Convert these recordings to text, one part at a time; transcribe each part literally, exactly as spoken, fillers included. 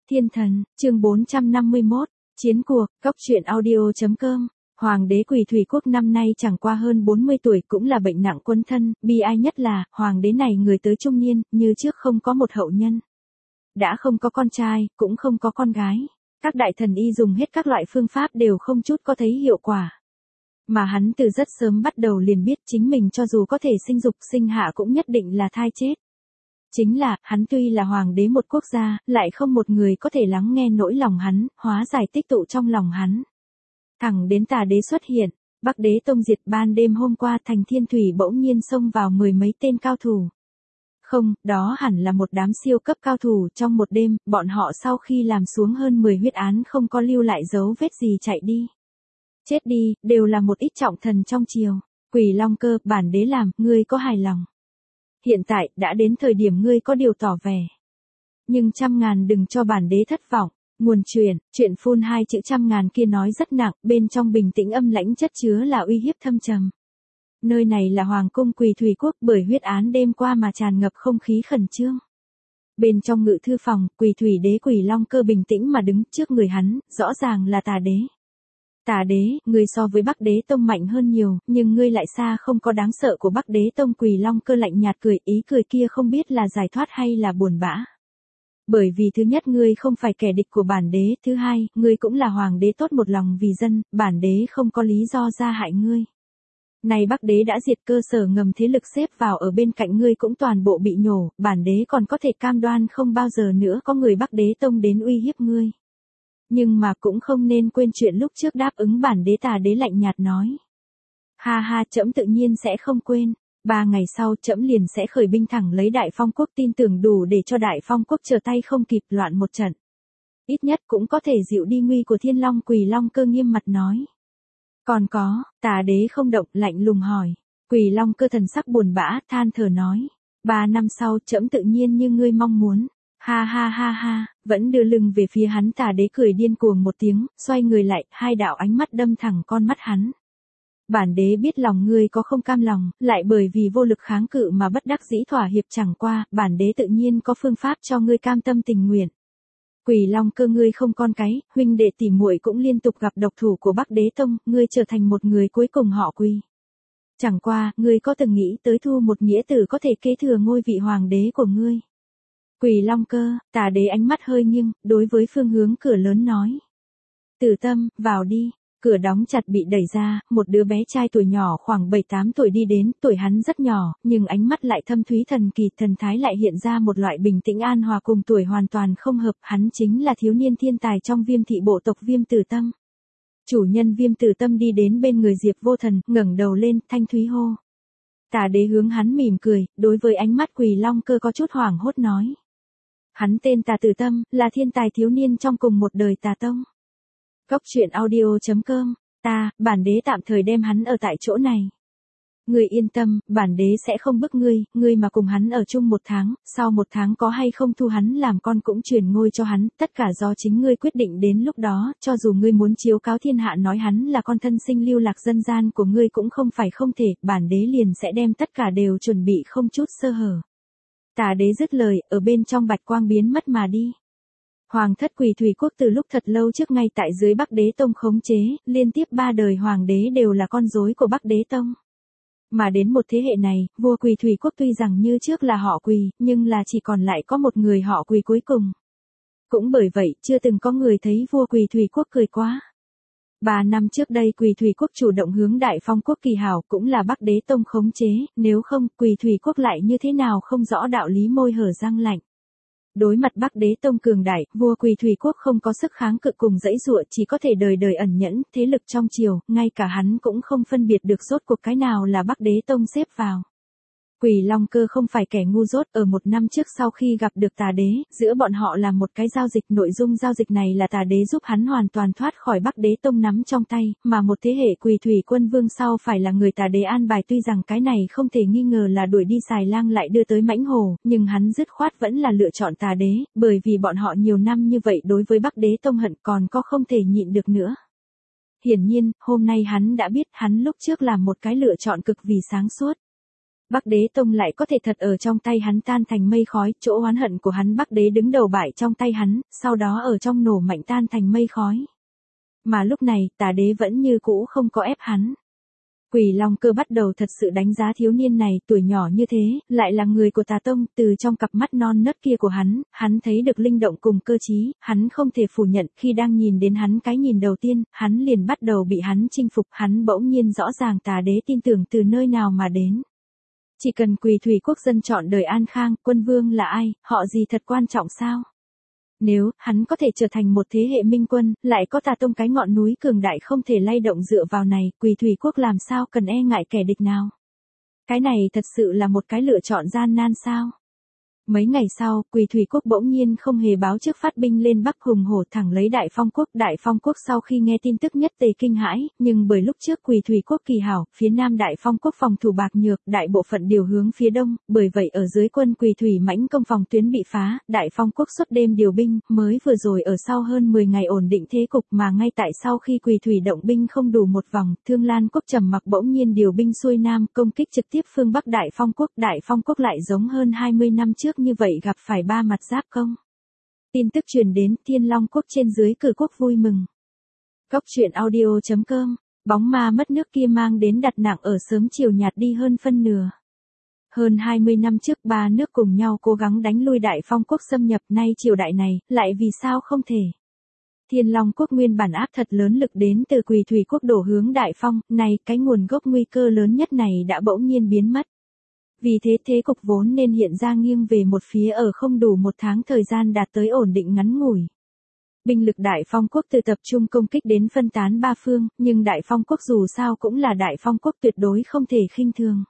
Thiên thần, chương bốn trăm năm mươi mốt, chiến cuộc, cốc truyện audio.com. Hoàng đế Quỳ Thủy Quốc năm nay chẳng qua hơn bốn mươi tuổi, cũng là bệnh nặng quân thân, bi ai nhất là, hoàng đế này người tới trung niên, như trước không có một hậu nhân. Đã không có con trai, cũng không có con gái. Các đại thần y dùng hết các loại phương pháp đều không chút có thấy hiệu quả. Mà hắn từ rất sớm bắt đầu liền biết chính mình cho dù có thể sinh dục sinh hạ cũng nhất định là thai chết. Chính là, hắn tuy là hoàng đế một quốc gia, lại không một người có thể lắng nghe nỗi lòng hắn, hóa giải tích tụ trong lòng hắn. Thẳng đến Tà đế xuất hiện, Bắc đế tông diệt ban đêm hôm qua thành Thiên Thủy bỗng nhiên xông vào mười mấy tên cao thủ. Không, đó hẳn là một đám siêu cấp cao thủ, trong một đêm, bọn họ sau khi làm xuống hơn mười huyết án không có lưu lại dấu vết gì chạy đi. Chết đi, đều là một ít trọng thần trong triều. Quỳ Long Cơ, bản đế làm, ngươi có hài lòng? Hiện tại, đã đến thời điểm ngươi có điều tỏ vẻ. Nhưng trăm ngàn đừng cho bản đế thất vọng. Nguồn truyền, chuyện phun hai chữ trăm ngàn kia nói rất nặng, bên trong bình tĩnh âm lãnh chất chứa là uy hiếp thâm trầm. Nơi này là Hoàng cung Quỳ Thủy Quốc, bởi huyết án đêm qua mà tràn ngập không khí khẩn trương. Bên trong ngự thư phòng, Quỳ Thủy đế Quỳ Long Cơ bình tĩnh mà đứng trước người hắn, rõ ràng là Tà đế. Tà đế, ngươi so với Bắc đế tông mạnh hơn nhiều, nhưng ngươi lại xa không có đáng sợ của Bắc đế tông. Quỳ Long Cơ lạnh nhạt cười, ý cười kia không biết là giải thoát hay là buồn bã. Bởi vì thứ nhất ngươi không phải kẻ địch của bản đế, thứ hai, ngươi cũng là hoàng đế tốt một lòng vì dân, bản đế không có lý do ra hại ngươi. Này Bắc đế đã diệt cơ sở ngầm thế lực xếp vào ở bên cạnh ngươi cũng toàn bộ bị nhổ, bản đế còn có thể cam đoan không bao giờ nữa có người Bắc đế tông đến uy hiếp ngươi. Nhưng mà cũng không nên quên chuyện lúc trước đáp ứng bản đế. Tà đế lạnh nhạt nói. Ha ha, trẫm tự nhiên sẽ không quên. Ba ngày sau trẫm liền sẽ khởi binh thẳng lấy Đại Phong quốc, tin tưởng đủ để cho Đại Phong quốc trở tay không kịp loạn một trận. Ít nhất cũng có thể dịu đi nguy của Thiên Long. Quỳ Long Cơ nghiêm mặt nói. Còn có, Tà đế không động, lạnh lùng hỏi. Quỳ Long Cơ thần sắc buồn bã, than thở nói. Ba năm sau trẫm tự nhiên như ngươi mong muốn. Ha ha ha ha, vẫn đưa lưng về phía hắn. Tà đế cười điên cuồng một tiếng, xoay người lại, hai đạo ánh mắt đâm thẳng con mắt hắn. Bản đế biết lòng ngươi có không cam lòng, lại bởi vì vô lực kháng cự mà bất đắc dĩ thỏa hiệp, chẳng qua, bản đế tự nhiên có phương pháp cho ngươi cam tâm tình nguyện. Quỳ Long Cơ, ngươi không con cái, huynh đệ tỉ muội cũng liên tục gặp độc thủ của Bắc đế tông, ngươi trở thành một người cuối cùng họ Quỳ. Chẳng qua, ngươi có từng nghĩ tới thu một nghĩa tử có thể kế thừa ngôi vị hoàng đế của ngươi? Quỳ Long Cơ, Tà đế ánh mắt hơi nghiêng, đối với phương hướng cửa lớn nói. Tử Tâm, vào đi. Cửa đóng chặt bị đẩy ra, một đứa bé trai tuổi nhỏ khoảng bảy tám tuổi đi đến, tuổi hắn rất nhỏ, nhưng ánh mắt lại thâm thúy thần kỳ, thần thái lại hiện ra một loại bình tĩnh an hòa, cùng tuổi hoàn toàn không hợp. Hắn chính là thiếu niên thiên tài trong Viêm thị bộ tộc Viêm Tử Tâm. Chủ nhân Viêm Tử Tâm đi đến bên người Diệp Vô Thần, ngẩng đầu lên, thanh thúy hô. Tà đế hướng hắn mỉm cười, đối với ánh mắt Quỳ Long Cơ có chút hoảng hốt nói. Hắn tên Tà Tử Tâm, là thiên tài thiếu niên trong cùng một đời Tà Tông. Cốc truyện audio.com, ta, bản đế tạm thời đem hắn ở tại chỗ này. Ngươi yên tâm, bản đế sẽ không bức ngươi, ngươi mà cùng hắn ở chung một tháng, sau một tháng có hay không thu hắn làm con cũng truyền ngôi cho hắn, tất cả do chính ngươi quyết định. Đến lúc đó, cho dù ngươi muốn chiếu cáo thiên hạ nói hắn là con thân sinh lưu lạc dân gian của ngươi cũng không phải không thể, bản đế liền sẽ đem tất cả đều chuẩn bị không chút sơ hở. Tà đế dứt lời, ở bên trong bạch quang biến mất mà đi. Hoàng thất Quỳ Thủy Quốc từ lúc thật lâu trước ngay tại dưới Bắc đế tông khống chế, liên tiếp ba đời hoàng đế đều là con rối của Bắc đế tông. Mà đến một thế hệ này, vua Quỳ Thủy Quốc tuy rằng như trước là họ Quỳ, nhưng là chỉ còn lại có một người họ Quỳ cuối cùng. Cũng bởi vậy, chưa từng có người thấy vua Quỳ Thủy Quốc cười quá. Ba năm trước đây Quỳ Thủy Quốc chủ động hướng Đại Phong quốc kỳ hảo, cũng là Bắc đế tông khống chế, nếu không Quỳ Thủy Quốc lại như thế nào không rõ đạo lý, môi hở răng lạnh. Đối mặt Bắc đế tông cường đại, vua Quỳ Thủy Quốc không có sức kháng cự cùng dãy dụa, chỉ có thể đời đời ẩn nhẫn, thế lực trong triều, ngay cả hắn cũng không phân biệt được rốt cuộc cái nào là Bắc đế tông xếp vào. Quỳ Long Cơ không phải kẻ ngu dốt, ở một năm trước sau khi gặp được Tà đế, giữa bọn họ là một cái giao dịch, nội dung giao dịch này là Tà đế giúp hắn hoàn toàn thoát khỏi Bắc đế tông nắm trong tay, mà một thế hệ Quỳ Thủy quân vương sau phải là người Tà đế an bài. Tuy rằng cái này không thể nghi ngờ là đuổi đi xài lang lại đưa tới mãnh hổ, nhưng hắn dứt khoát vẫn là lựa chọn Tà đế, bởi vì bọn họ nhiều năm như vậy đối với Bắc đế tông hận còn có không thể nhịn được nữa. Hiển nhiên, hôm nay hắn đã biết hắn lúc trước làm một cái lựa chọn cực vì sáng suốt. Bắc Đế Tông lại có thể thật ở trong tay hắn tan thành mây khói, chỗ oán hận của hắn Bắc Đế đứng đầu bại trong tay hắn, sau đó ở trong nổ mạnh tan thành mây khói. Mà lúc này, Tà Đế vẫn như cũ không có ép hắn. Quỷ Long Cơ bắt đầu thật sự đánh giá thiếu niên này, tuổi nhỏ như thế, lại là người của Tà Tông, từ trong cặp mắt non nớt kia của hắn, hắn thấy được linh động cùng cơ trí, hắn không thể phủ nhận, khi đang nhìn đến hắn cái nhìn đầu tiên, hắn liền bắt đầu bị hắn chinh phục, hắn bỗng nhiên rõ ràng Tà Đế tin tưởng từ nơi nào mà đến. Chỉ cần Quỳ Thủy quốc dân chọn đời an khang, quân vương là ai, họ gì thật quan trọng sao? Nếu, hắn có thể trở thành một thế hệ minh quân, lại có Tà Tông cái ngọn núi cường đại không thể lay động dựa vào này, Quỳ Thủy quốc làm sao cần e ngại kẻ địch nào? Cái này thật sự là một cái lựa chọn gian nan sao? Mấy ngày sau, Quỳ Thủy quốc bỗng nhiên không hề báo trước phát binh lên Bắc hùng hổ thẳng lấy Đại Phong quốc. Đại Phong quốc sau khi nghe tin tức nhất tề kinh hãi, nhưng bởi lúc trước Quỳ Thủy quốc kỳ hảo, phía nam Đại Phong quốc phòng thủ bạc nhược, đại bộ phận điều hướng phía đông, bởi vậy ở dưới quân Quỳ Thủy mãnh công phòng tuyến bị phá, Đại Phong quốc suốt đêm điều binh, mới vừa rồi ở sau hơn mười ngày ổn định thế cục mà ngay tại sau khi Quỳ Thủy động binh không đủ một vòng, Thương Lan quốc trầm mặc bỗng nhiên điều binh xuôi nam, công kích trực tiếp phương Bắc Đại Phong quốc. Đại Phong quốc lại giống hơn hai mươi năm trước như vậy gặp phải ba mặt giáp công. Tin tức truyền đến, Thiên Long quốc trên dưới cử quốc vui mừng. Góc truyện audio chấm com, bóng ma mất nước kia mang đến đặt nặng ở sớm chiều nhạt đi hơn phân nửa. Hơn hai mươi năm trước ba nước cùng nhau cố gắng đánh lui Đại Phong quốc xâm nhập, nay triều đại này, lại vì sao không thể. Thiên Long quốc nguyên bản áp thật lớn lực đến từ Quỳ Thủy quốc đổ hướng Đại Phong, này cái nguồn gốc nguy cơ lớn nhất này đã bỗng nhiên biến mất. Vì thế thế cục vốn nên hiện ra nghiêng về một phía ở không đủ một tháng thời gian đạt tới ổn định ngắn ngủi. Binh lực Đại Phong quốc từ tập trung công kích đến phân tán ba phương, nhưng Đại Phong quốc dù sao cũng là Đại Phong quốc tuyệt đối không thể khinh thường.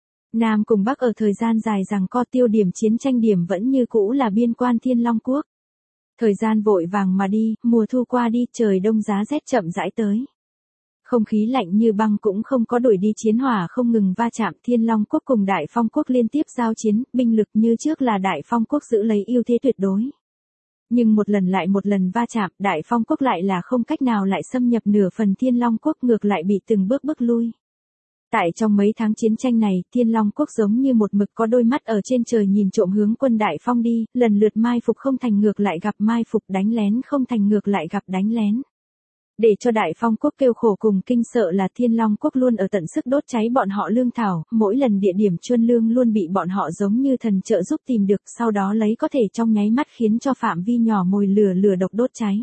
Nam cùng Bắc ở thời gian dài rằng co tiêu điểm chiến tranh điểm vẫn như cũ là biên quan Thiên Long quốc. Thời gian vội vàng mà đi, mùa thu qua đi, trời đông giá rét chậm rãi tới. Không khí lạnh như băng cũng không có đuổi đi, chiến hỏa không ngừng va chạm, Thiên Long quốc cùng Đại Phong quốc liên tiếp giao chiến, binh lực như trước là Đại Phong quốc giữ lấy ưu thế tuyệt đối. Nhưng một lần lại một lần va chạm, Đại Phong quốc lại là không cách nào lại xâm nhập nửa phần Thiên Long quốc, ngược lại bị từng bước bước lui. Tại trong mấy tháng chiến tranh này, Thiên Long quốc giống như một mực có đôi mắt ở trên trời nhìn trộm hướng quân Đại Phong đi, lần lượt mai phục không thành ngược lại gặp mai phục, đánh lén không thành ngược lại gặp đánh lén. Để cho Đại Phong quốc kêu khổ cùng kinh sợ là Thiên Long quốc luôn ở tận sức đốt cháy bọn họ lương thảo, mỗi lần địa điểm chuân lương luôn bị bọn họ giống như thần trợ giúp tìm được, sau đó lấy có thể trong nháy mắt khiến cho phạm vi nhỏ mồi lửa lửa độc đốt cháy.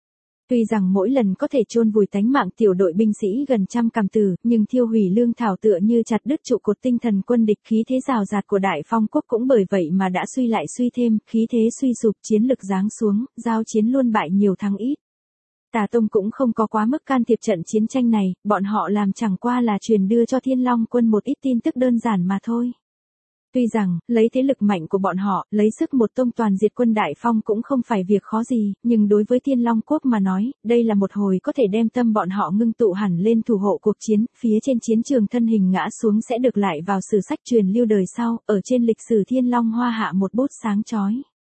Tuy rằng mỗi lần có thể chôn vùi tánh mạng tiểu đội binh sĩ gần trăm cằm tử, nhưng thiêu hủy lương thảo tựa như chặt đứt trụ cột tinh thần quân địch, khí thế rào rạt của Đại Phong quốc cũng bởi vậy mà đã suy lại suy thêm, khí thế suy sụp, chiến lực giáng xuống, giao chiến luôn bại nhiều thắng ít. Tà Tông cũng không có quá mức can thiệp trận chiến tranh này, bọn họ làm chẳng qua là truyền đưa cho Thiên Long quân một ít tin tức đơn giản mà thôi. Tuy rằng, lấy thế lực mạnh của bọn họ, lấy sức một tông toàn diệt quân Đại Phong cũng không phải việc khó gì, nhưng đối với Thiên Long quốc mà nói, đây là một hồi có thể đem tâm bọn họ ngưng tụ hẳn lên thủ hộ cuộc chiến, phía trên chiến trường thân hình ngã xuống sẽ được lại vào sử sách truyền lưu đời sau, ở trên lịch sử Thiên Long Hoa hạ một bút sáng chói.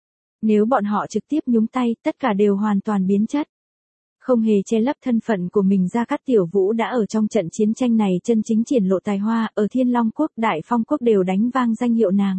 Nếu bọn họ trực tiếp nhúng tay, tất cả đều hoàn toàn biến chất. Không hề che lấp thân phận của mình, Gia Cát Tiểu Vũ đã ở trong trận chiến tranh này chân chính triển lộ tài hoa, ở Thiên Long quốc, Đại Phong quốc đều đánh vang danh hiệu nàng.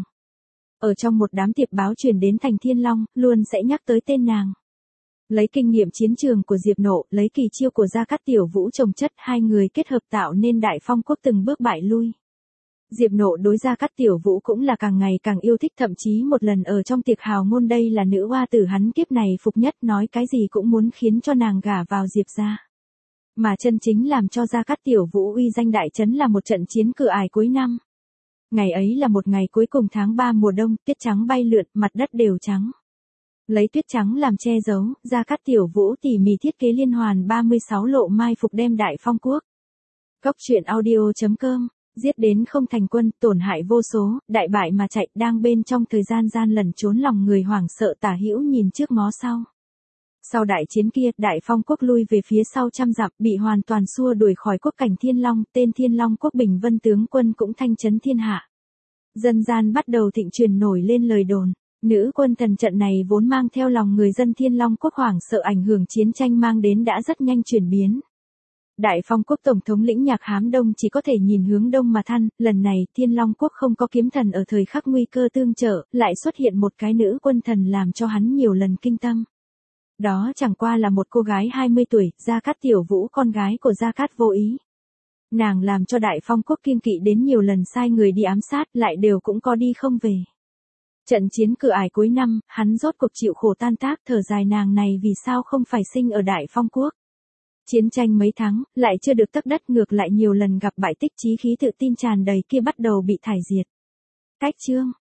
Ở trong một đám tiệp báo truyền đến thành Thiên Long, luôn sẽ nhắc tới tên nàng. Lấy kinh nghiệm chiến trường của Diệp Nộ, lấy kỳ chiêu của Gia Cát Tiểu Vũ chồng chất, hai người kết hợp tạo nên Đại Phong quốc từng bước bại lui. Diệp Nộ đối Gia Cát Tiểu Vũ cũng là càng ngày càng yêu thích, thậm chí một lần ở trong tiệc hào ngôn đây là nữ oa tử hắn kiếp này phục nhất, nói cái gì cũng muốn khiến cho nàng gả vào Diệp gia. Mà chân chính làm cho Gia Cát Tiểu Vũ uy danh đại chấn là một trận chiến cửa ải cuối năm. Ngày ấy là một ngày cuối cùng tháng ba mùa đông, tuyết trắng bay lượn, mặt đất đều trắng. Lấy tuyết trắng làm che giấu, Gia Cát Tiểu Vũ tỉ mỉ thiết kế liên hoàn ba mươi sáu lộ mai phục đem Đại Phong quốc. Góc truyện audio chấm com, giết đến không thành quân, tổn hại vô số, đại bại mà chạy, đang bên trong thời gian gian lẩn trốn, lòng người hoảng sợ tả hữu nhìn trước ngó sau. Sau đại chiến kia, Đại Phong quốc lui về phía sau trăm dặm, bị hoàn toàn xua đuổi khỏi quốc cảnh Thiên Long, tên Thiên Long quốc Bình Vân tướng quân cũng thanh chấn thiên hạ. Dân gian bắt đầu thịnh truyền nổi lên lời đồn, nữ quân thần trận này vốn mang theo lòng người dân Thiên Long quốc hoảng sợ ảnh hưởng chiến tranh mang đến đã rất nhanh chuyển biến. Đại Phong quốc tổng thống lĩnh Nhạc Hám Đông chỉ có thể nhìn hướng đông mà than, lần này Thiên Long quốc không có kiếm thần ở thời khắc nguy cơ tương trợ, lại xuất hiện một cái nữ quân thần làm cho hắn nhiều lần kinh tâm. Đó chẳng qua là một cô gái hai mươi tuổi, Gia Cát Tiểu Vũ con gái của Gia Cát Vô Ý. Nàng làm cho Đại Phong quốc kiêng kỵ đến nhiều lần sai người đi ám sát, lại đều cũng có đi không về. Trận chiến cửa ải cuối năm, hắn rốt cuộc chịu khổ tan tác, thở dài nàng này vì sao không phải sinh ở Đại Phong quốc. Chiến tranh mấy tháng, lại chưa được tấc đất, ngược lại nhiều lần gặp bại tích, chí khí tự tin tràn đầy kia bắt đầu bị thải diệt. Cách chương